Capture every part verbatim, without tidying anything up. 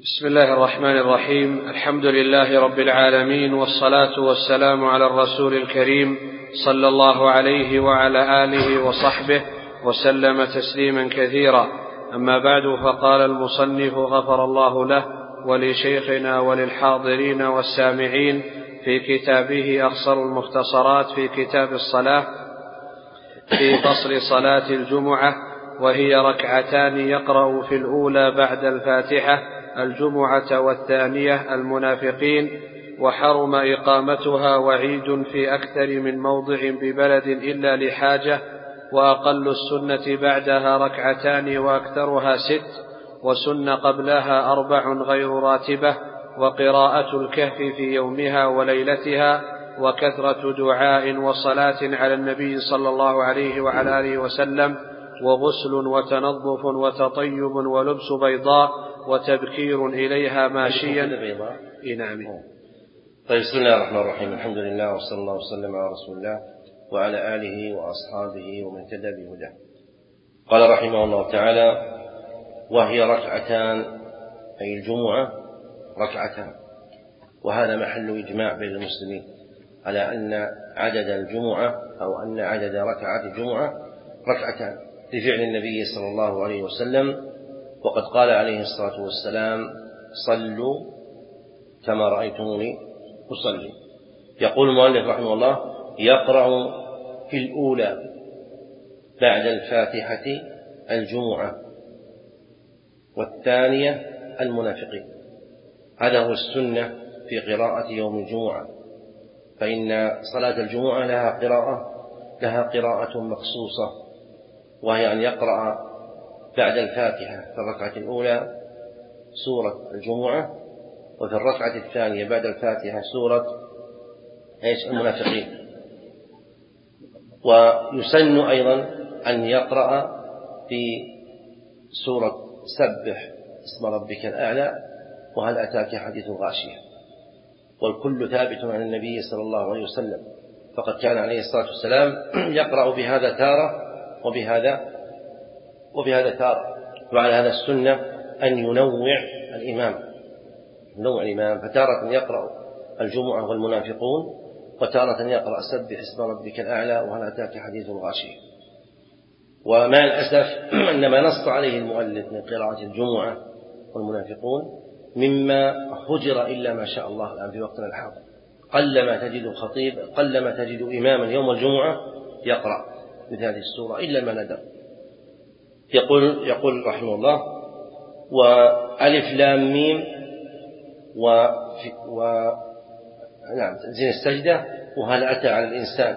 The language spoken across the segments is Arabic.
بسم الله الرحمن الرحيم. الحمد لله رب العالمين، والصلاة والسلام على الرسول الكريم صلى الله عليه وعلى آله وصحبه وسلم تسليما كثيرا. أما بعد، فقال المصنف غفر الله له ولشيخنا وللحاضرين والسامعين في كتابه أخصر المختصرات في كتاب الصلاة في فصل صلاة الجمعة، وهي ركعتان يقرأ في الأولى بعد الفاتحة الجمعة والثانية المنافقين، وحرم إقامتها وعيد في أكثر من موضع ببلد إلا لحاجة، وأقل السنة بعدها ركعتان وأكثرها ست، وسن قبلها أربع غير راتبة، وقراءة الكهف في يومها وليلتها، وكثرة دعاء وصلاة على النبي صلى الله عليه وعلى آله وسلم، وغسل وتنظف وتطيب ولبس بيضاء وتبكير إليها ماشيا. نعم. طيب، بسم الله الرحمن الرحيم. الحمد لله وصلى الله وسلم على رسول الله وعلى آله وأصحابه ومن اهتدى بهداه. قال رحمه الله تعالى: وهي ركعتان، أي الجمعة ركعتان. وهذا محل إجماع بين المسلمين على أن عدد الجمعة أو أن عدد ركعات الجمعة ركعتان لفعل النبي صلى الله عليه وسلم، وقد قال عليه الصلاة والسلام: صلوا كما رأيتموني أصلي. يقول المؤلف رحمه الله: يقرأ في الأولى بعد الفاتحة الجمعة والثانية المنافقين. هذا هو السنة في قراءة يوم الجمعة، فإن صلاة الجمعة لها قراءة لها قراءة مخصوصة، وهي أن يقرأ بعد الفاتحة في الركعة الأولى سورة الجمعة، وفي الركعة الثانية بعد الفاتحة سورة إيش المنافقين. ويسن أيضا أن يقرأ في سورة سبح اسم ربك الأعلى وهل أتاك حديث الغاشية، والكل ثابت عن النبي صلى الله عليه وسلم، فقد كان عليه الصلاة والسلام يقرأ بهذا تارة وبهذا وبهذا تارة. وعلى هذا السنة أن ينوع الإمام ينوع الإمام فتارة يقرأ الجمعة والمنافقون، وتارة يقرأ سبح اسم ربك الأعلى وهل أتاك حديث الغاشية. ومع الأسف أن ما نص عليه المؤلف من قراءة الجمعة والمنافقون مما هجر إلا ما شاء الله الآن في وقتنا الحاضر. قلما تجد خطيب قلما تجد إماما يوم الجمعة يقرأ مثل هذه السورة إلا ما ندر. يقول يقول رحمه الله: وألف لام ميم و, و... نعم زين السجدة وهل أتى على الإنسان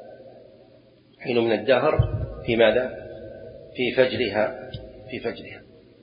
حين من الدهر في ماذا؟ في فجرها في فجرها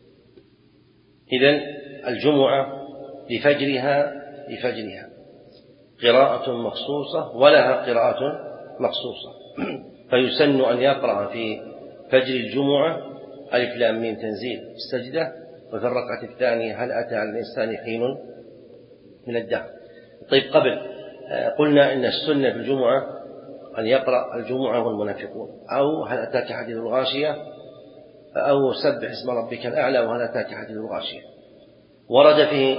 إذن الجمعة لفجرها لفجرها قراءة مخصوصة ولها قراءة مخصوصة. فيسن أن يقرأ في فجر الجمعة ألف لام ميم تنزيل السجدة، وفي الركعة الثانية هل أتى على الإنسان حين من الدهر. طيب، قبل قلنا إن السنة في الجمعة أن يقرأ الجمعة والمنافقون، أو هل أتاك حديث الغاشية، أو سبح اسم ربك الأعلى وهل أتاك حديث الغاشية. ورد في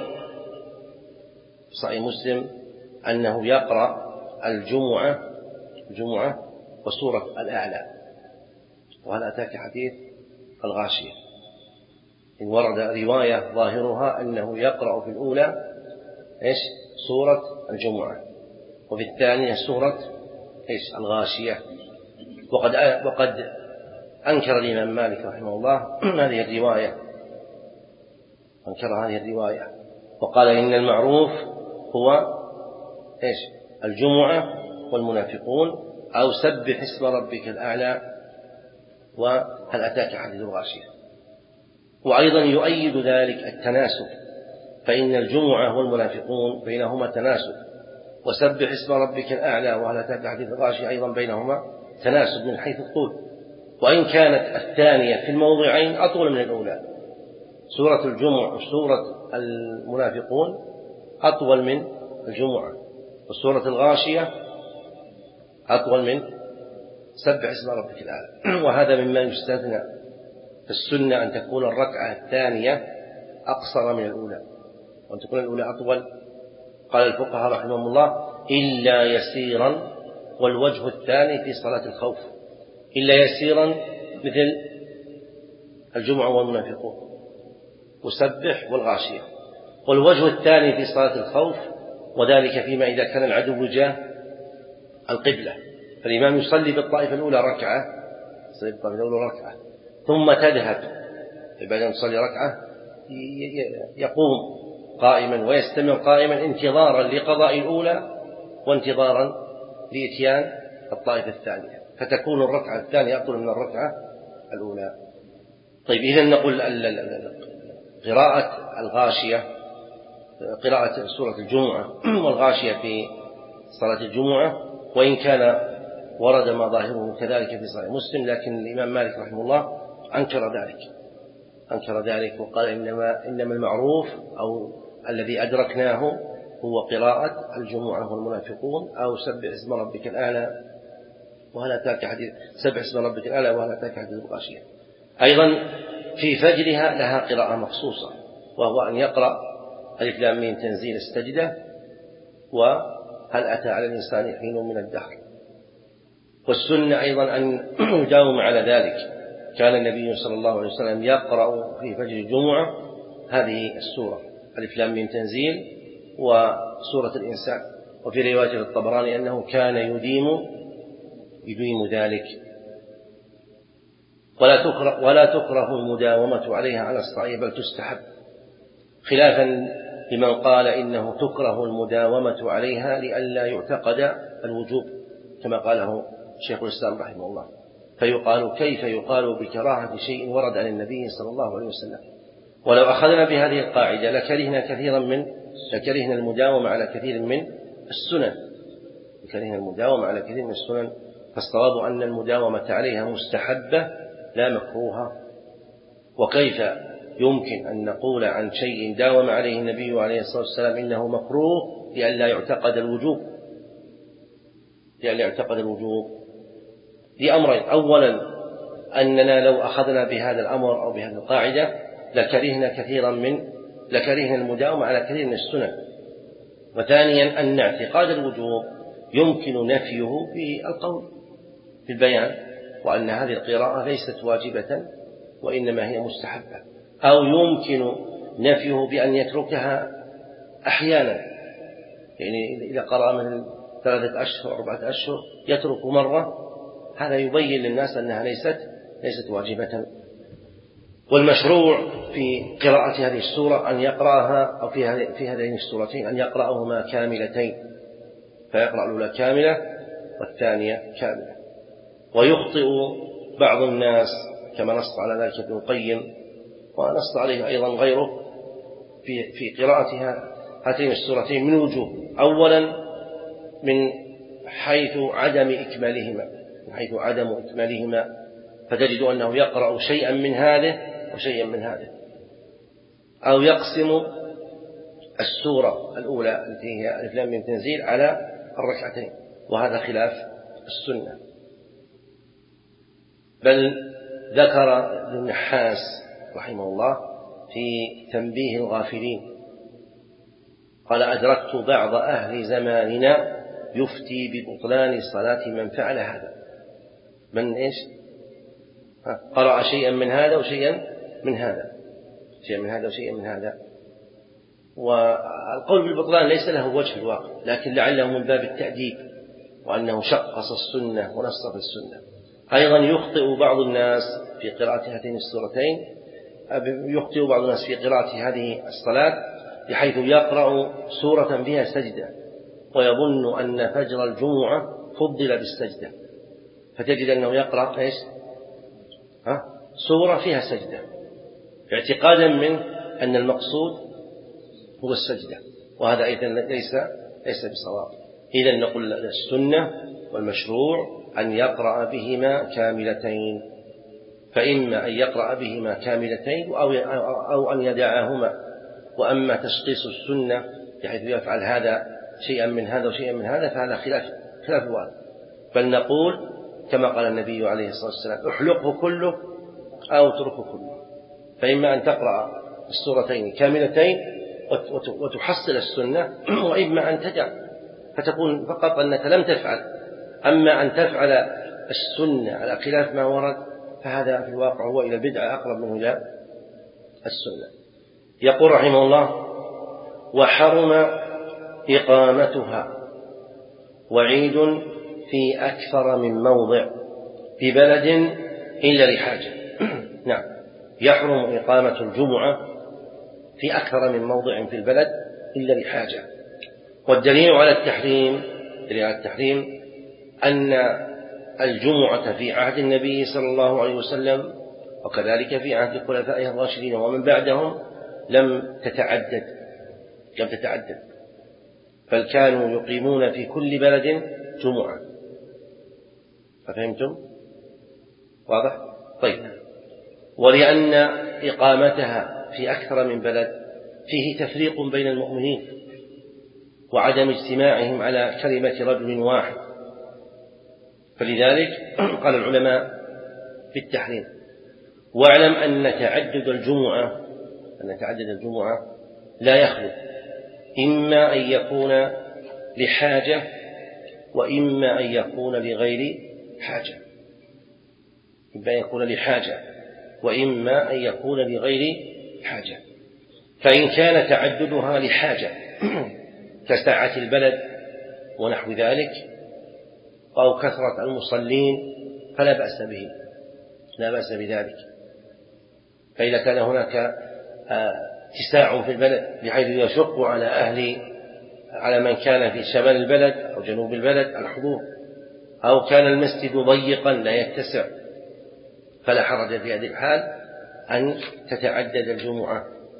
صحيح مسلم أنه يقرأ الجمعة الجمعة وسورة الأعلى وهل أتاك حديث الغاشية. إن ورد رواية ظاهرها أنه يقرأ في الأولى إيش سورة الجمعة، وفي الثانية سورة إيش الغاشية. وقد وقد أنكر الإمام مالك رحمه الله هذه الرواية أنكر هذه الرواية وقال إن المعروف هو إيش الجمعة والمنافقون، أو سبح اسم ربك الأعلى وهل أتاك حديث الغاشية. وأيضا يؤيد ذلك التناسب، فإن الجمعة والمنافقون بينهما تناسب، وسبح اسم ربك الأعلى وهل أتاك حديث الغاشية أيضا بينهما تناسب من حيث الطول، وإن كانت الثانية في الموضعين أطول من الأولى. سورة الجمعة وسورة المنافقون أطول من الجمعة، وسورة الغاشية أطول من سبح اسم ربك الأعلى. وهذا مما يستثنى في السنة أن تكون الركعة الثانية أقصر من الأولى وأن تكون الأولى أطول. قال الفقهاء رحمهم الله: إلا يسيرا، والوجه الثاني في صلاة الخوف، إلا يسيرا مثل الجمعة والمنافقون وسبح والغاشية. والوجه الثاني في صلاة الخوف، وذلك فيما إذا كان العدو جاه القبلة، فالإمام يصلي بالطائفة الأولى ركعة، يصلي بالطائفة الأولى ركعة ثم تذهب بعد أن يصلي ركعة يقوم قائما ويستمر قائما انتظارا لقضاء الأولى وانتظارا لإتيان الطائفة الثانية، فتكون الركعة الثانية أطول من الركعة الأولى. طيب، إذن نقول قراءة الغاشية، قراءة سورة الجمعة والغاشية في صلاة الجمعة، وإن كان ورد ما ظاهره كذلك في صحيح مسلم، لكن الإمام مالك رحمه الله أنكر ذلك أنكر ذلك وقال إنما, إنما المعروف أو الذي أدركناه هو قراءة الجمعة والمنافقون أو سبح اسم ربك الأعلى وهل أتاك حديث سبح اسم ربك الأعلى وهل أتاك حديث الغاشية. أيضا في فجرها لها قراءة مخصوصة، وهو أن يقرأ ألف لام ميم تنزيل السجدة وهل أتى على الإنسان حين من الدهر. والسنة أيضا أن يداوم على ذلك. كان النبي صلى الله عليه وسلم يقرأ في فجر الجمعة هذه السورة ألف لام ميم تنزيل وسورة الإنسان. وفي رواية الطبراني أنه كان يديم يديم ذلك. ولا تكره, ولا تكره المداومة عليها على الصحيح بل تستحب، خلافا لمن قال إنه تكره المداومة عليها لئلا يعتقد الوجوب كما قاله شيخ الإسلام رحمه الله، فيقال كيف يقال بكراهة شيء ورد عن النبي صلى الله عليه وسلم. ولو أخذنا بهذه القاعدة لكرهنا كثيرا من لكرهنا المداومة على كثير من السنن لكرهنا المداومة على كثير من السنن فالصواب أن المداومة عليها مستحبة لا مكروهة. وكيف يمكن أن نقول عن شيء داوم عليه النبي عليه الصلاة والسلام إنه مكروه لئلا يعتقد الوجوب لئلا يعتقد الوجوب لأمرين: أولا أننا لو أخذنا بهذا الأمر أو بهذه القاعدة لكرهنا كثيرا من لكرهنا المداومة على كثير من السنن. وثانيا أن اعتقاد الوجوب يمكن نفيه في القول في البيان، وأن هذه القراءة ليست واجبة وإنما هي مستحبة، أو يمكن نفيه بأن يتركها أحيانا، يعني إذا قرأ من ثلاثة أشهر أربعة أشهر يترك مرة، هذا يبين للناس أنها ليست ليست واجبة. والمشروع في قراءة هذه السورة أن يقرأها أو في في هذين السورتين أن يقرأهما كاملتين، فيقرأ الأولى كاملة والثانية كاملة. ويخطئ بعض الناس كما نص على ذلك ابن القيم ونص عليه أيضا غيره في في قراءتها هاتين السورتين من وجوه: أولا من حيث عدم إكمالهما من حيث عدم إكمالهما فتجد أنه يقرأ شيئا من هذه وشيئا من هذه، أو يقسم السورة الأولى التي هي ألف لام ميم تنزيل على الركعتين، وهذا خلاف السنة. بل ذكر ابن النحاس رحمه الله في تنبيه الغافلين قال: أدركت بعض أهل زماننا يفتي ببطلان صلاة من فعل هذا. من إيش؟ قرأ شيئا من هذا وشيئا من هذا شيئا من هذا وشيئا من هذا. والقول بالبطلان ليس له وجه في الواقع، لكن لعله من باب التأديب وأنه شقص السنة ونصف السنة. أيضا يخطئ بعض الناس في قراءة هاتين السورتين يخطئ بعض الناس في قراءة هذه الصلاة بحيث يقرأ سورة فيها سجدة ويظن أن فجر الجمعة فضل بالسجدة، فتجد أنه يقرأ إيش؟ ها؟ سورة فيها سجدة اعتقادا من أن المقصود هو السجدة، وهذا أيضا ليس ليس بصواب. إذن نقول السنة والمشروع أن يقرأ بهما كاملتين، فإما أن يقرأ بهما كاملتين أو أو أن يدعهما. وأما تشخيص السنة بحيث يفعل هذا شيئا من هذا وشيئا من هذا فهذا خلاف خلاف الواقع، بل نقول كما قال النبي عليه الصلاة والسلام: احلقه كله أو اتركه كله. فإما أن تقرأ السورتين كاملتين وتحصل السنة، وإما أن تدع فتكون فقط أنك لم تفعل. أما أن تفعل السنة على خلاف ما ورد فهذا في الواقع هو إلى البدعة أقرب منه إلى السنة. يقول رحمه الله: وحرم إقامتها وعيد في أكثر من موضع في بلد إلا لحاجة. نعم، يحرم إقامة الجمعة في أكثر من موضع في البلد إلا لحاجة. والدليل على التحريم دليل على التحريم أن الجمعة في عهد النبي صلى الله عليه وسلم وكذلك في عهد الخلفاء الراشدين ومن بعدهم لم تتعدد لم تتعدد بل كانوا يقيمون في كل بلد جمعة. ففهمتم؟ واضح؟ طيب. ولأن إقامتها في أكثر من بلد فيه تفريق بين المؤمنين وعدم اجتماعهم على كلمة رجل واحد، فلذلك قال العلماء في التحريم: واعلم أن تعدد الجمعة أن تعدد الجمعة لا يخلو إما أن يكون لحاجة وإما أن يكون لغير حاجة إما أن يكون لحاجة وإما أن يكون لغير حاجة. فإن كان تعددها لحاجة كسعة البلد ونحو ذلك أو كثرة المصلين فلا بأس به لا بأس بذلك. فإذا كان هناك اتساع في البلد بحيث يشق على أهل على من كان في شمال البلد أو جنوب البلد الحضور، أو كان المسجد ضيقا لا يتسع، فلا حرج في هذه الحال أن تتعدد الجمعة.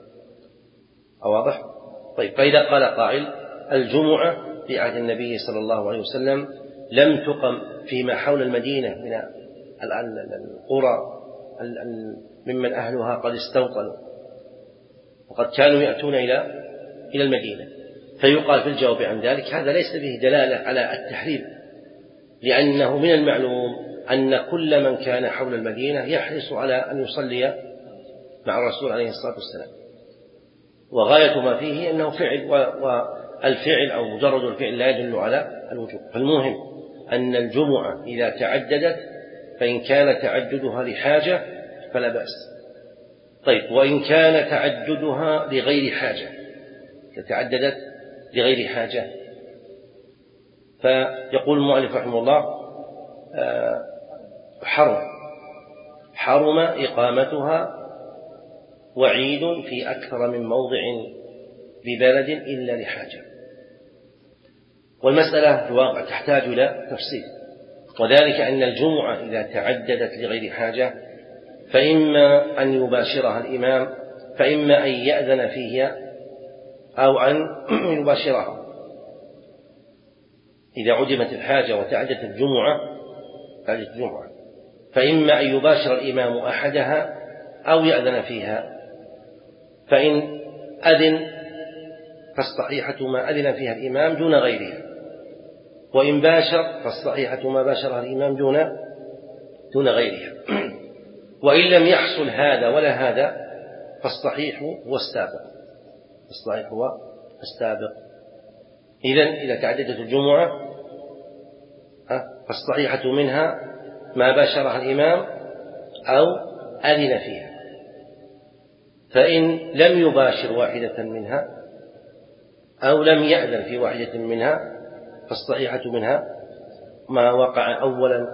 واضح؟ طيب. فإذا قال قائل: الجمعة في عهد النبي صلى الله عليه وسلم لم تقم فيما حول المدينة من القرى ممن أهلها قد استوطنوا وقد كانوا يأتون إلى إلى المدينة، فيقال في الجواب عن ذلك: هذا ليس به دلالة على التحريم، لأنه من المعلوم أن كل من كان حول المدينة يحرص على أن يصلي مع الرسول عليه الصلاة والسلام، وغاية ما فيه أنه فعل، والفعل أو مجرد الفعل لا يدل على الوجوب. فالمهم أن الجمعة إذا تعددت فإن كان تعددها لحاجة فلا بأس. طيب. وإن كان تعددها لغير حاجة تعددت لغير حاجة فيقول المؤلف رحمه الله: حرم حرم إقامتها وعيد في أكثر من موضع ببلد إلا لحاجة. والمسألة في الواقع تحتاج إلى تفصيل، وذلك أن الجمعة إذا تعددت لغير حاجة فإما أن يباشرها الإمام فإما أن يأذن فيها أو أن يباشرها. إذا عدمت الحاجة وتعددت الجمعة تعددت الجمعة فإما أن يباشر الإمام أحدها أو يأذن فيها، فإن أذن فالصحيحة ما أذن فيها الإمام دون غيرها، وإن باشر فالصحيحة ما باشرها الإمام دون دون غيرها. وإن لم يحصل هذا ولا هذا فالصحيح هو السابق الصحيح هو السابق. إذن إذا تعددت الجمعة فالصحيحة منها ما باشرها الإمام أو أذن فيها، فإن لم يباشر واحدة منها أو لم يأذن في واحدة منها فالصحيحة منها ما وقع أولا،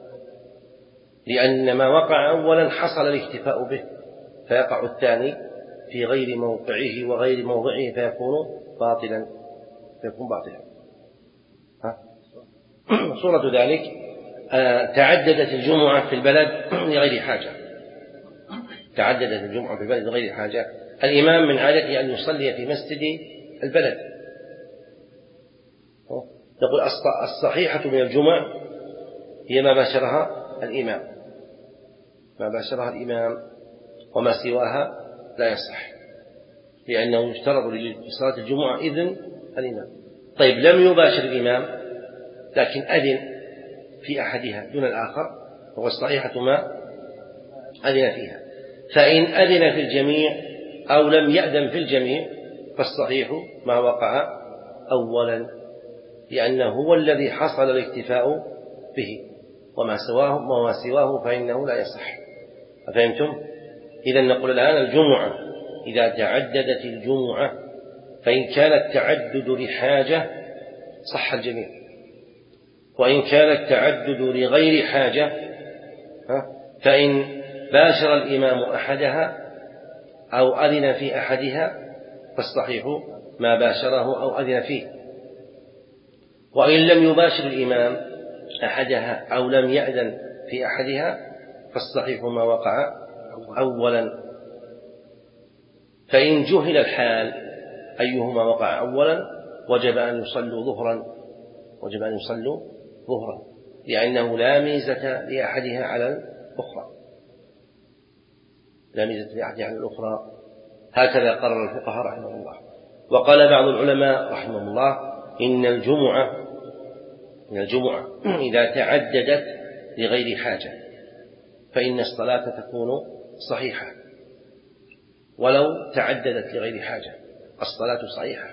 لأن ما وقع أولا حصل الاكتفاء به، فيقع الثاني في غير موقعه وغير موضعه فيكون باطلا فيكون باطلا. صورة ذلك تعددت الجمعة في البلد لغير حاجة تعددت الجمعة في البلد لغير حاجة الإمام من عادته أن يصلي في مسجد البلد. نقول الصحيحة من الجمعة هي ما باشرها الإمام ما باشرها الإمام وما سواها لا يصح، لأنه يشترط لصلاة الجمعة إذن الإمام. طيب. لم يباشر الإمام لكن أذن في أحدها دون الآخر فهو الصحيحة ما أذن فيها، فإن أذن في الجميع أو لم يأذن في الجميع فالصحيح ما وقع أولا، لأنه هو الذي حصل الاكتفاء به، وما سواه وما سواه فإنه لا يصح. أفهمتم؟ إذن نقول الآن الجمعة إذا تعددت الجمعة فإن كان التعدد لحاجة صح الجميع، وإن كان التعدد لغير حاجة فإن باشر الإمام أحدها أو أذن في أحدها فالصحيح ما باشره أو أذن فيه، وإن لم يباشر الإمام أحدها أو لم يأذن في أحدها فالصحيح ما وقع أولا. فإن جهل الحال أيهما وقع أولا وجب أن يصلوا ظهرا وجب أن يصلوا ظهرا لأنه لا ميزة لأحدها على الأخرى لا ميزة لأحدها على الأخرى هكذا قرر الفقهاء رحمه الله. وقال بعض العلماء رحمه الله إن الجمعة إن الجمعة إذا تعددت لغير حاجة فإن الصلاة تكون صحيحة، ولو تعددت لغير حاجة الصلاة صحيحة،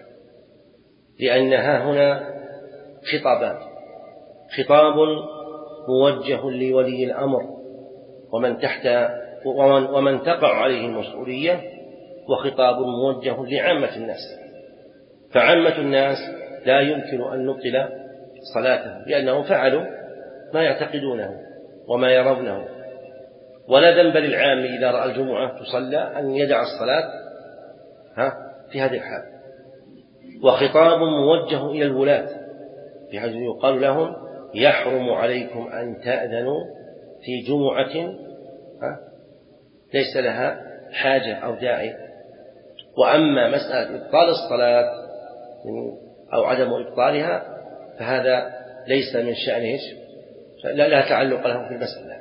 لأنها هنا خطابان: خطاب موجه لولي الأمر ومن تحت ومن, ومن تقع عليه المسؤولية، وخطاب موجه لعامة الناس. فعامة الناس لا يمكن أن نبطل صلاتهم لأنهم فعلوا ما يعتقدونه وما يرونه، ولا ذنب للعام إذا رأى الجمعة تصلى أن يدع الصلاة ها في هذه الحال. وخطاب موجه إلى الولاة بحيث يقال لهم يحرم عليكم أن تأذنوا في جمعة ها ليس لها حاجة أو داعي. وأما مسألة إبطال الصلاة أو عدم إبطالها فهذا ليس من شأنه، لا, لا تعلق له في المسألة.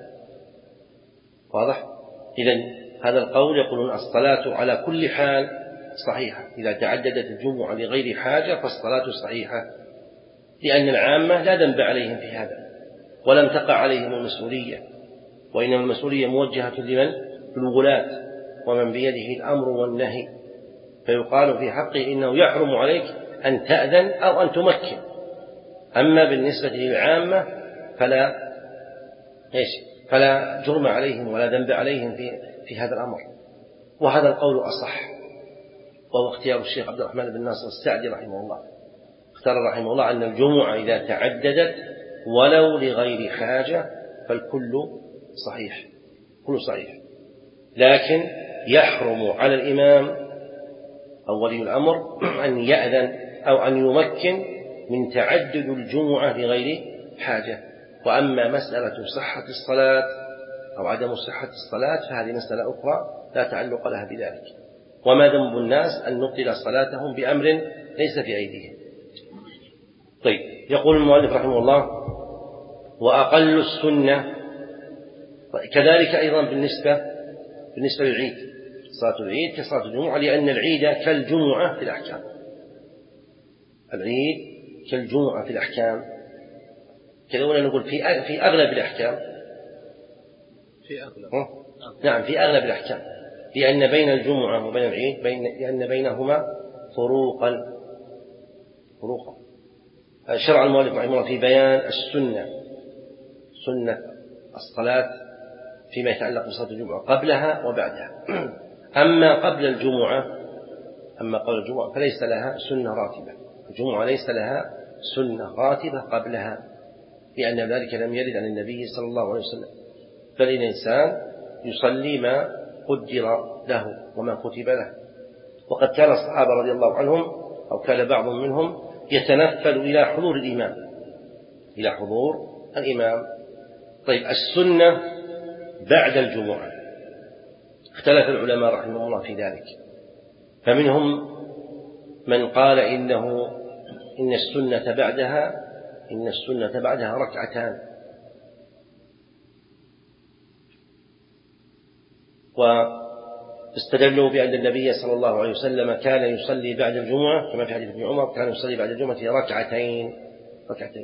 واضح؟ إذن هذا القول يقولون الصلاة على كل حال صحيحة، إذا تعددت الجمعة لغير حاجة فالصلاة صحيحة، لأن العامة لا ذنب عليهم في هذا ولم تقع عليهم المسؤولية، وإنما المسؤولية موجهة لمن؟ للولاة ومن بيده الأمر والنهي، فيقال في حقه إنه يحرم عليك أن تأذن أو أن تمكن. أما بالنسبة للعامة فلا إيش فلا جرم عليهم ولا ذنب عليهم في في هذا الأمر. وهذا القول أصح، وهو اختيار الشيخ عبد الرحمن بن ناصر السعدي رحمه الله. اختار رحمه الله أن الجمعة إذا تعددت ولو لغير حاجة فالكل صحيح، كل صحيح، لكن يحرم على الإمام أو ولي الأمر أن يأذن أو أن يمكن من تعدد الجمعة لغير حاجة. وأما مسألة صحة الصلاة أو عدم صحة الصلاة فهذه مسألة أخرى لا تعلق لها بذلك. وما ذنب الناس أن نبطل صلاتهم بأمر ليس في أيديهم. طيب، يقول المؤلف رحمه الله: وأقل السنة. كذلك أيضا بالنسبة بالنسبة للعيد، صلاة العيد كصلاة الجمعة، لأن العيد كالجمعة في الأحكام. العيد كالجمعة في الأحكام، كذا ولا نقول في في أغلب الأحكام، في أغلب نعم في أغلب الأحكام، لأن بين الجمعة وبين العيد بين لأن بينهما فروقا فروقا شرع المؤلف رحمه الله في بيان السنة، سنة الصلاة فيما يتعلق بصلاة الجمعة قبلها وبعدها. أما قبل الجمعة أما قبل الجمعة فليس لها سنة راتبة، الجمعة ليس لها سنة راتبة قبلها، لأن ذلك لم يرد عن النبي صلى الله عليه وسلم، بل الإنسان يصلي ما قدر له وما كتب له. وقد كان الصحابة رضي الله عنهم أو كان بعض منهم يتنفل إلى حضور الإمام إلى حضور الإمام. طيب، السنة بعد الجمعة اختلف العلماء رحمه الله في ذلك، فمنهم من قال إنه إن السنة بعدها إن السنة بعدها ركعتان، واستدلوا بأن النبي صلى الله عليه وسلم كان يصلي بعد الجمعة كما في حديث ابن عمر، كان يصلي بعد الجمعة ركعتين ركعتين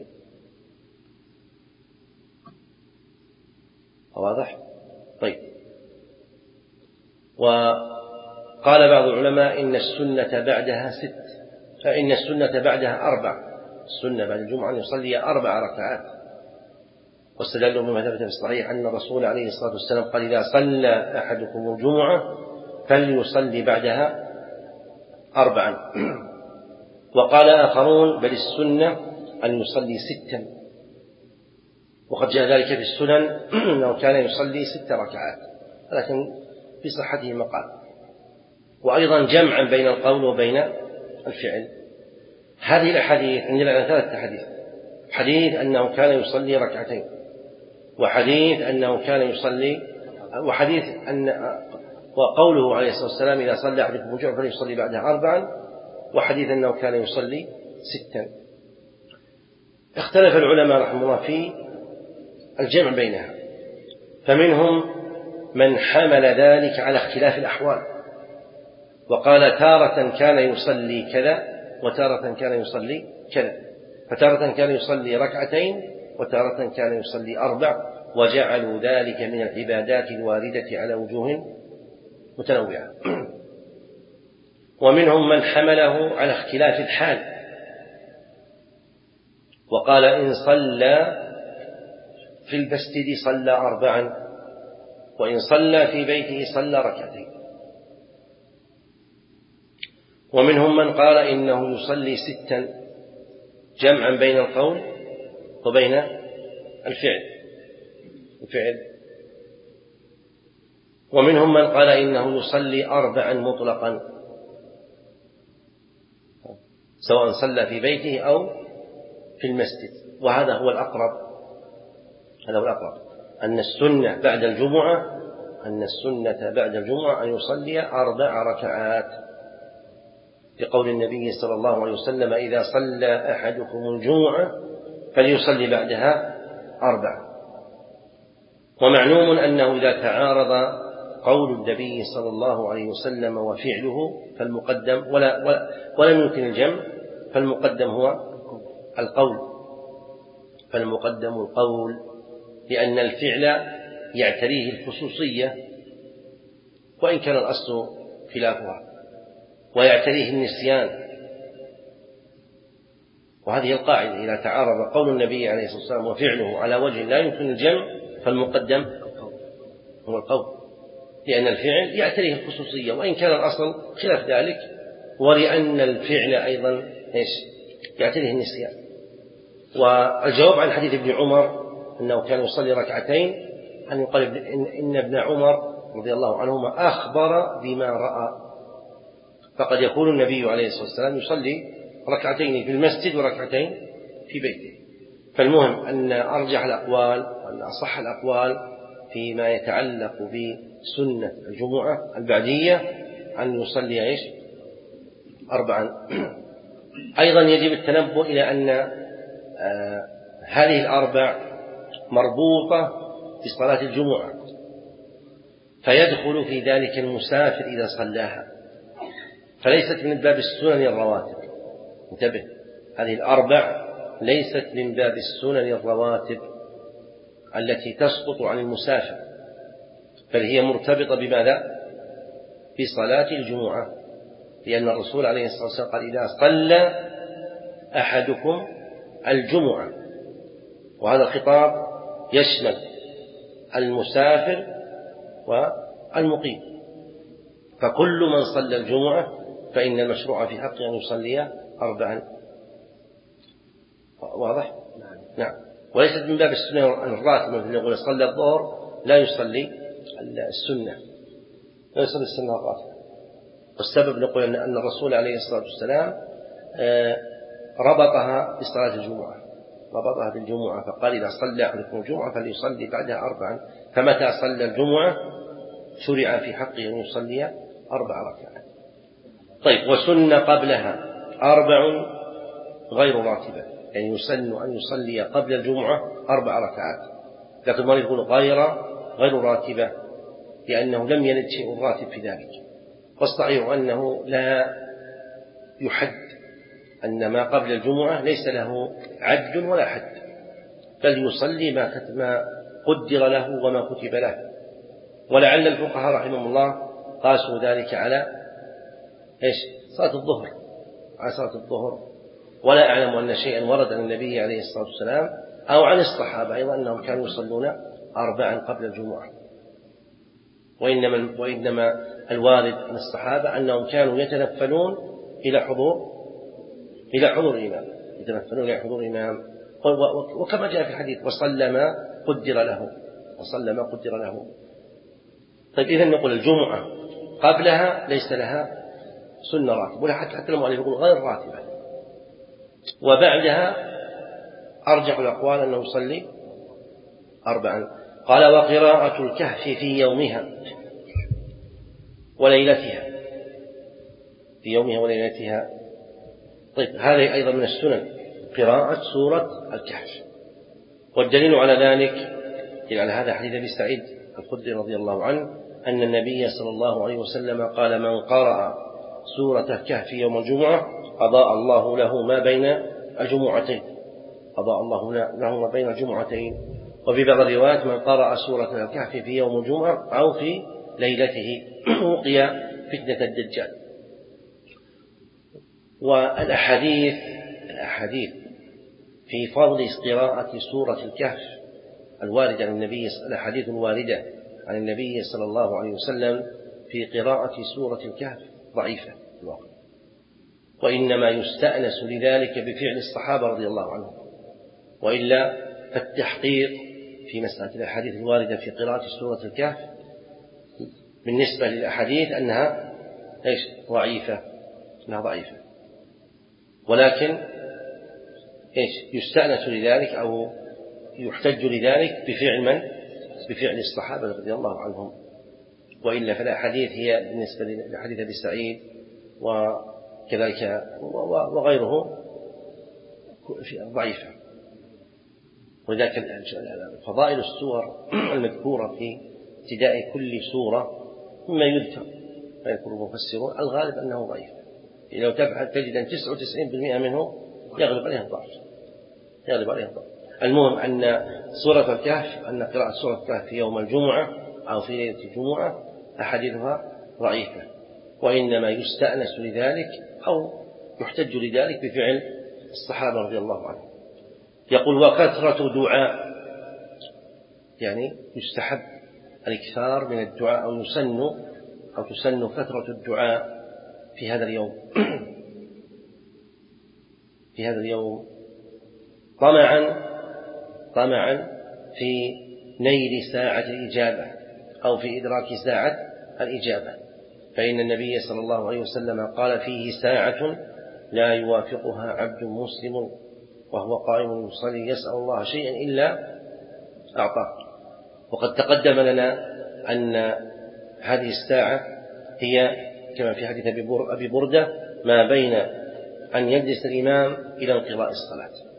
واضح؟ طيب، وقال قال بعض العلماء إن السنة بعدها ست، فإن السنة بعدها أربع، السنة بعد الجمعة أن يصلي أربع ركعات، واستدلوا بما ثبت في الصحيح أن الرسول عليه الصلاة والسلام قال إذا صلى أحدكم الجمعة فليصلي بعدها أربعا. وقال آخرون بل السنة أن يصلي ستا، وقد جاء ذلك في السنن أنه كان يصلي ست ركعات، لكن في صحته مقال. وأيضا جمعا بين القول وبين الفعل. هذه الأحاديث عندنا ثلاثة أحاديث: حديث أنه كان يصلي ركعتين، وحديث أنه كان يصلي، وحديث أن وقوله عليه الصلاة والسلام إذا صلى أحدكم الجمعة فليصلي بعدها أربعا، وحديث أنه كان يصلي ستا. اختلف العلماء رحمه الله في الجمع بينها، فمنهم من حمل ذلك على اختلاف الأحوال، وقال تارة كان يصلي كذا وتارة كان يصلي كذا، فتارة كان يصلي ركعتين وتارة كان يصلي أربع، وجعلوا ذلك من العبادات الواردة على وجوه متنوعة. ومنهم من حمله على اختلاف الحال، وقال إن صلى في المسجد صلى أربعا، وإن صلى في بيته صلى ركعتين. ومنهم من قال إنه يصلي ستا، جمعا بين القول وبين الفعل الفعل. ومنهم من قال إنه يصلي أربعا مطلقا، سواء صلى في بيته أو في المسجد، وهذا هو الأقرب هذا هو الأقرب أن السنة بعد الجمعة أن السنة بعد الجمعة أن يصلي أربع ركعات، لقول النبي صلى الله عليه وسلم إذا صلى أحدكم الجمعة فليصلي بعدها أربع. ومعلوم أنه إذا تعارض قول النبي صلى الله عليه وسلم وفعله فالمقدم ولا, ولا, ولا يمكن الجمع، فالمقدم هو القول فالمقدم القول لأن الفعل يعتريه الخصوصية وإن كان الأصل خلافها، ويعتريه النسيان. وهذه القاعدة: إذا تعارض قول النبي عليه الصلاة والسلام وفعله على وجه لا يمكن الجمع فالمقدم هو القول، لأن الفعل يعتريه الخصوصية وإن كان الأصل خلاف ذلك، ولأن الفعل أيضا إيش يعتريه النسيان. والجواب عن حديث ابن عمر أنه كان يصلي ركعتين أن يقال إن ابن عمر رضي الله عنهما أخبر بما رأى، فقد يكون النبي عليه الصلاة والسلام يصلي ركعتين في المسجد وركعتين في بيته. فالمهم أن أرجح الأقوال وأن أصح الأقوال فيما يتعلق بسنة الجمعة البعدية أن يصلي إيش أربعا. أيضا يجب التنبؤ إلى أن آه هذه الأربع مربوطة بصلاة الجمعة، فيدخل في ذلك المسافر إذا صلاها، فليست من باب السنن الرواتب. انتبه، هذه الأربع ليست من باب السنن الرواتب التي تسقط عن المسافر، بل هي مرتبطة بماذا؟ بصلاة الجمعة، لأن الرسول عليه الصلاة والسلام قال إذا صلى أحدكم الجمعة، وهذا الخطاب يشمل المسافر والمقيم، فكل من صلى الجمعة فإن المشروع في حقه أن يصلي أربعا. واضح؟ نعم. وليست من باب السنة الراتبة، مثل يقول صلى الظهر لا يصلي السنة لا يصلي السنة الراتبة. والسبب نقول أن الرسول عليه الصلاة والسلام ربطها بصلاة الجمعة ربطها بالجمعة فقال إذا صلى أحدكم الجمعة فليصلي بعدها أربعا، فمتى صلى الجمعة شرع في حقه أن يصلي أربع ركعات. طيب، وسن قبلها أربع غير راتبة، يعني يسن أن يصلي قبل الجمعة أربع ركعات، لكن ما يقول غير غير راتبة لأنه لم يرد شيء راتب في ذلك. والصحيح أنه لا يحد، أن ما قبل الجمعة ليس له عد ولا حد، بل يصلي ما قدر له وما كتب له. ولعل الفقهاء رحمهم الله قاسوا ذلك على إيش صلاة الظهر عن صلاة الظهر، ولا أعلم أن شيئا ورد عن النبي عليه الصلاة والسلام أو عن الصحابة أيضا أنهم كانوا يصلون أربعا قبل الجمعة، وإنما, وإنما الوارد عن الصحابة أنهم كانوا يتنفلون إلى حضور إلى حضور الإمام، يتنفلون إلى حضور الإمام، وكما جاء في الحديث وصلى ما قدر له، وصلى ما قدر له. طيب إذن نقول الجمعة قبلها ليس لها سنة راتبة، ولا حتى حتى المؤلف يقول غير راتبة، وبعدها أرجح الأقوال أنه يصلي أربعا. قال وقراءة الكهف في يومها وليلتها، في يومها وليلتها. طيب هذه أيضا من السنن قراءة سورة الكهف، والدليل على ذلك على هذا حديث أبي سعيد الخدري رضي الله عنه أن النبي صلى الله عليه وسلم قال من قرأ سورة الكهف يوم الجمعة أضاء الله له ما بين الجمعتين، أضاء الله له ما بين الجمعتين. وفي بعض الروايات من قرأ سورة الكهف في يوم الجمعة أو في ليلته وقي فتنة الدجال. والأحاديث الأحاديث في فضل قراءة سورة الكهف الواردة عن النبي، الأحاديث الواردة عن النبي صلى الله عليه وسلم في قراءة سورة الكهف ضعيفة في الواقع، وإنما يستأنس لذلك بفعل الصحابة رضي الله عنهم، وإلا فالتحقيق في مسألة الأحاديث الواردة في قراءة سورة الكهف بالنسبة للأحاديث أنها إيش ضعيفة، أنها ضعيفة، ولكن إيش يستأنس لذلك أو يحتج لذلك بفعل من؟ بفعل الصحابة رضي الله عنهم، وإلا فالأحاديث هي بالنسبة لحديث أبي سعيد وكذلك وغيره ضعيفة. ولذلك فضائل السور المذكورة في ابتداء كل سورة مما يذكر فيذكر المفسرون الغالب أنه ضعيف، لو تبحث تجد أن تسعة وتسعين بالمئة منه يغلب عليها الضعف، يغلب عليها الضعف. المهم أن سورة الكهف أن قراءة سورة الكهف في يوم الجمعة أو في ليلة الجمعة أحاديثها ضعيفة، وإنما يستأنس لذلك أو يحتج لذلك بفعل الصحابة رضي الله عنهم. يقول وكثرة دعاء، يعني يستحب الإكثار من الدعاء أو يسن أو تسن كثرة الدعاء في هذا اليوم في هذا اليوم طمعا طمعا في نيل ساعة الإجابة أو في إدراك ساعة الإجابة، فإن النبي صلى الله عليه وسلم قال فيه ساعة لا يوافقها عبد مسلم وهو قائم يصلي يسأل الله شيئا إلا أعطاه. وقد تقدم لنا أن هذه الساعة هي كما في حديث أبي بردة ما بين أن يجلس الإمام إلى انقضاء الصلاة.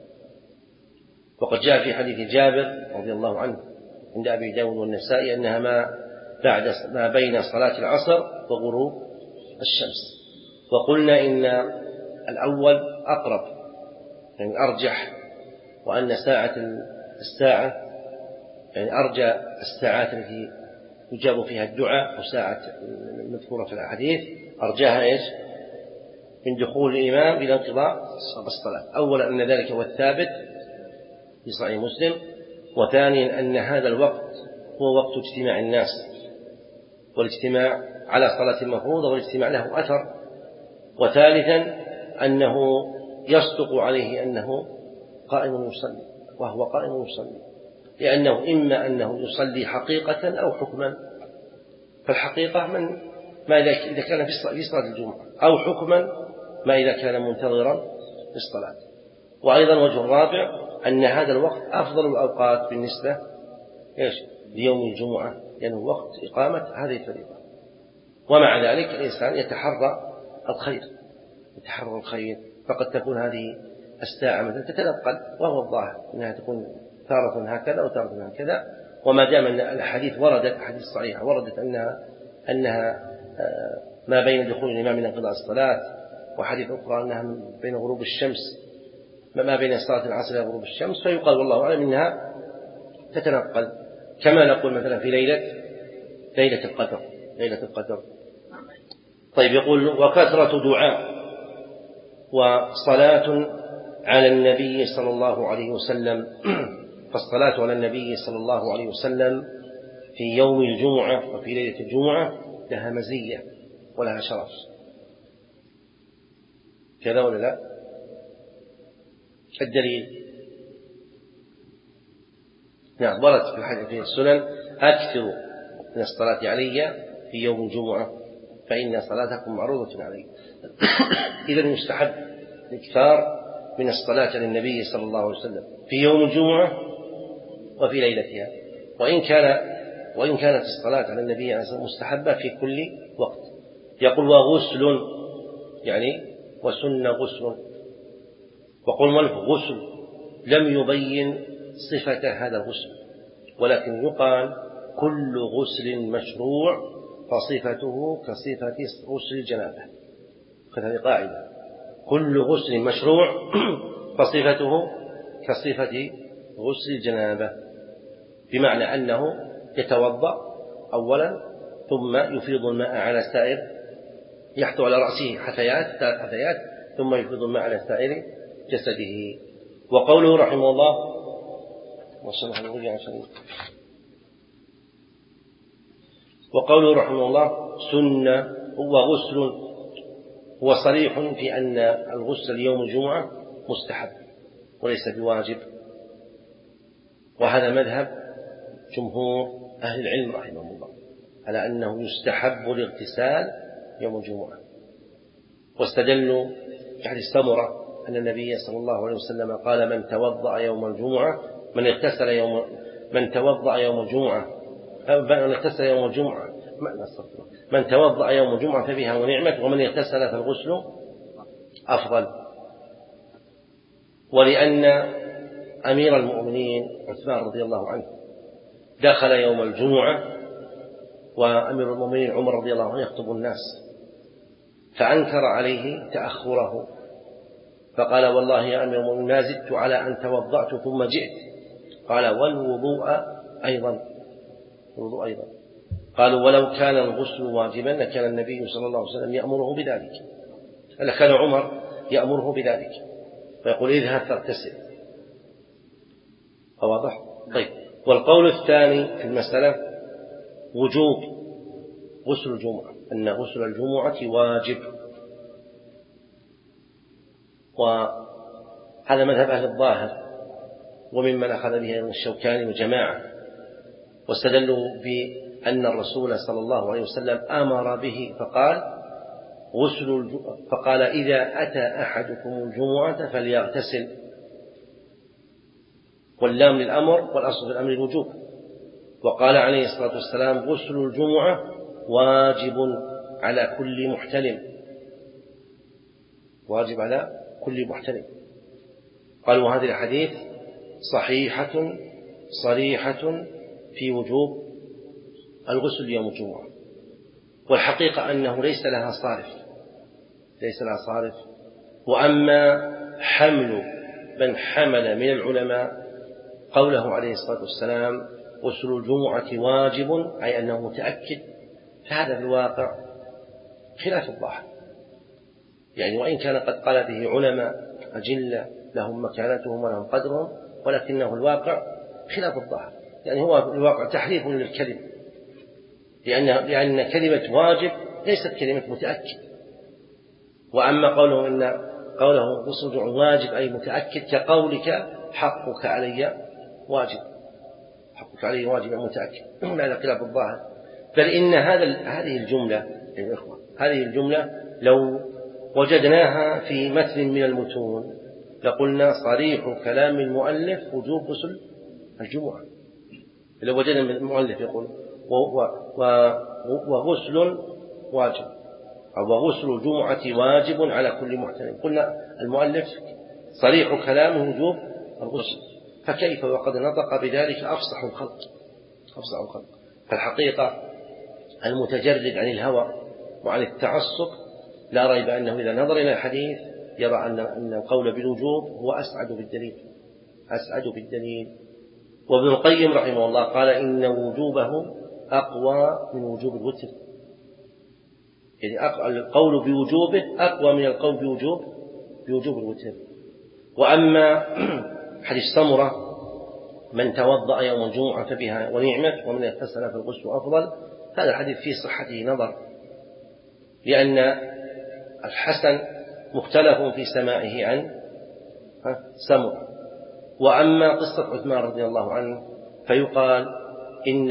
وقد جاء في حديث جابر رضي الله عنه عند أبي داود والنسائي أنها ما بعد ما بين صلاة العصر وغروب الشمس. وقلنا إن الأول أقرب يعني أرجح، وأن ساعة الساعة يعني أرجى الساعات التي يجاب فيها الدعاء أو ساعة المذكورة في الحديث أرجاها إيش من دخول الإمام إلى انقضاء الصلاة. أولا أن ذلك هو الثابت في صحيح مسلم، وثانيا أن هذا الوقت هو وقت اجتماع الناس والاجتماع على صلاة المفروضة والاجتماع له أثر، وثالثا أنه يصدق عليه أنه قائم يصلي وهو قائم يصلي، لأنه إما أنه يصلي حقيقة أو حكما، فالحقيقة من ما إذا كان في صلاة الجمعة، أو حكما ما إذا كان منتظرا في الصلاة. وأيضا وجه الرابع أن هذا الوقت أفضل الأوقات بالنسبة إيش ليوم الجمعة، لأنه يعني وقت إقامة هذه الفريضة. ومع ذلك الإنسان يتحرى الخير يتحرى الخير فقد تكون هذه الساعة مثلا تتنقل، وهو الظاهر أنها تكون تارة هكذا وتارة هكذا. وما دام أن الحديث وردت أحاديث صحيحة وردت أنها أنها ما بين دخول الإمام من انقضاء الصلاة، وحديث أخرى أنها بين غروب الشمس ما بين صلاة العصر إلى غروب الشمس، فيقال والله أعلم أنها تتنقل، كما نقول مثلا في ليلة ليلة القدر ليلة القدر. طيب، يقول وكثرة دعاء وصلاة على النبي صلى الله عليه وسلم. فالصلاة على النبي صلى الله عليه وسلم في يوم الجمعة وفي ليلة الجمعة لها مزية ولها شرف، كذا ولا لا؟ الدليل نعم، ورد في الحديث في السنن: أكثروا من الصلاة علي في يوم الجمعة فإن صلاتكم معروضة علي. إذا يستحب الإكثار من الصلاة على النبي صلى الله عليه وسلم في يوم الجمعة وفي ليلتها، وإن كان وإن كانت الصلاة على النبي عليه الصلاة والسلام مستحبة في كل وقت. يقول وغسل، يعني وسن غسل. وقل ملف غسل لم يبين صفة هذا الغسل، ولكن يقال كل غسل مشروع فصفته كصفة غسل الجنابة. هذه قاعدة: كل غسل مشروع فصفته كصفة غسل الجنابة، بمعنى أنه يتوضأ أولا ثم يفيض الماء على سائر، يحثو على رأسه حثيات ثلاث حثيات ثم يفيض الماء على سائر جسده. وقوله رحمه الله وقوله رحمه الله سنة هو غسل، هو صريح في أن الغسل يوم الجمعة مستحب وليس بواجب، وهذا مذهب جمهور أهل العلم رحمهم الله على أنه يستحب الاغتسال يوم الجمعة. واستدلوا بحديث سمرة أن النبي صلى الله عليه وسلم قال: من توضأ يوم الجمعة من اغتسل يوم من توضأ يوم الجمعة من اغتسل يوم الجمعة من توضأ يوم الجمعة فبها ونعمت، ومن اغتسل فالغسل أفضل. ولأن أمير المؤمنين عثمان رضي الله عنه دخل يوم الجمعة وأمير المؤمنين عمر رضي الله عنه يخطب الناس، فأنكر عليه تأخره فقال: والله يا أمير المؤمنين ما زدت على أن توضأت ثم جئت. قال: والوضوء أيضا الوضوء أيضا قالوا: ولو كان الغسل واجبا لكان النبي صلى الله عليه وسلم يأمره بذلك، لكان عمر يأمره بذلك فيقول: اذهب فاغتسل. واضح؟ طيب، والقول الثاني في المسألة وجوب غسل الجمعة، أن غسل الجمعة واجب، وهذا مذهب أهل الظاهر وممن أخذ به الشوكاني وجماعة، واستدلوا بأن الرسول صلى الله عليه وسلم أمر به فقال غسل الجمعة، فقال: إذا أتى أحدكم الجمعة فليغتسل، واللام للأمر والأصل في الأمر الوجوب. وقال عليه الصلاة والسلام: غسل الجمعة واجب على كل محتلم، واجب على كل محتلم. قالوا: هذه الحديث صحيحة صريحة في وجوب الغسل يوم الجمعة، والحقيقة أنه ليس لها صارف ليس لها صارف وأما حمل من حمل من العلماء قوله عليه الصلاة والسلام غسل الجمعة واجب أي أنه متأكد، فهذا في الواقع خلاف الظاهر، يعني وإن كان قد قال به علماء أجلة لهم مكانتهم ولهم قدرهم، ولكنه الواقع خلاف الظاهر، يعني هو الواقع تحريف للكلمة، لأن لأن كلمة واجب ليست كلمة متأكد. وأما قوله إن قوله غسل الجمعة واجب أي متأكد كقولك حقك علي واجب، حقك علي واجب متأكد، هذا خلاف الظاهر. بل إن هذا هذه الجملة يا إخوة هذه الجملة لو وجدناها في متن من المتون لقلنا صريح كلام المؤلف وجوب غسل الجمعة. لو وجدنا المؤلف يقول وغسل واجب أو وغسل الجمعة واجب على كل محتلم، قلنا المؤلف صريح كلامه وجوب الغسل، فكيف وقد نطق بذلك أفصح الخلق أفصح الخلق. فالحقيقة المتجرد عن الهوى وعن التعصب لا ريب أنه إذا نظر إلى الحديث يرى أن القول بالوجوب هو أسعد بالدليل أسعد بالدليل. وابن القيم رحمه الله قال إن وجوبه أقوى من وجوب الوتر، يعني القول بوجوبه أقوى من القول بوجوب بوجوب الوتر. وأما حديث سمرة من توضأ يوم الجمعة فبها ونعمت ومن اغتسل فالغسل أفضل، هذا الحديث فيه صحته نظر، لأن الحسن مختلف في سماعه عن سمرة. وأما قصة عثمان رضي الله عنه فيقال إن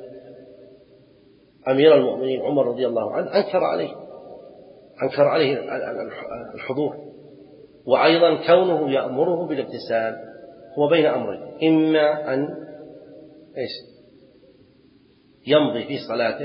أمير المؤمنين عمر رضي الله عنه أنكر عليه أنكر عليه الحضور. وأيضا كونه يأمره بالاغتسال هو بين أمرين، إما أن إيش يمضي في صلاته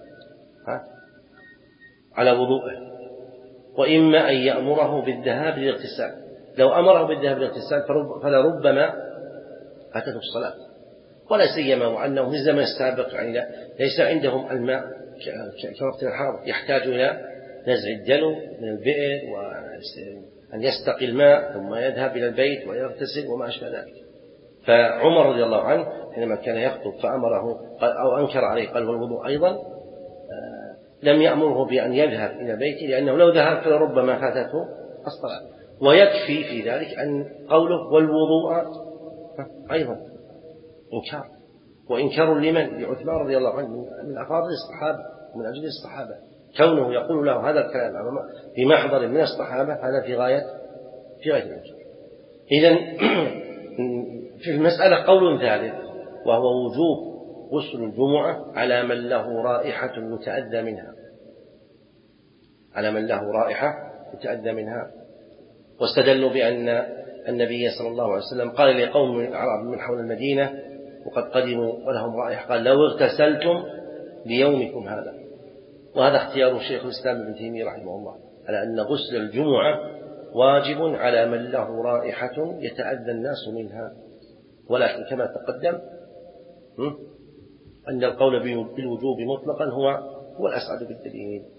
على وضوءه، وإما أن يأمره بالذهاب للاغتسال. لو أمره بالذهاب للاغتسال فلربما فاتته الصلاة، ولا سيما وأنه في الزمن السابق يعني ليس عندهم الماء كوقت الحاضر، يحتاج إلى نزع الدلو من البئر وأن يستقي الماء ثم يذهب إلى البيت ويغتسل وما أشبه ذلك. فعمر رضي الله عنه حينما كان يخطب فأمره أو أنكر عليه قال والوضوء أيضا، لم يأمره بأن يذهب إلى بيته، لأنه لو ذهب فلربما فاتته الصلاة. ويكفي في ذلك أن قوله والوضوء أيضا إنكار، وإنكار لمن؟ لعثمان رضي الله عنه من أفاضل الصحابة ومن أجل الصحابة، كونه يقول له هذا الكلام في محضر من الصحابة هذا في غاية في غاية الإنكار. إذن في المسألة قول ثالث وهو وجوب غسل الجمعة على من له رائحة يتأذى منها على من له رائحة يتأذى منها واستدلوا بأن النبي صلى الله عليه وسلم قال لقوم من الأعراب من حول المدينة وقد قدموا ولهم رائحة قال لو اغتسلتم ليومكم هذا. وهذا اختيار شيخ الإسلام ابن تيمية رحمه الله على أن غسل الجمعة واجب على من له رائحة يتأذى الناس منها، ولكن كما تقدم أن القول بالوجوب مطلقا هو هو الأسعد بالدليل.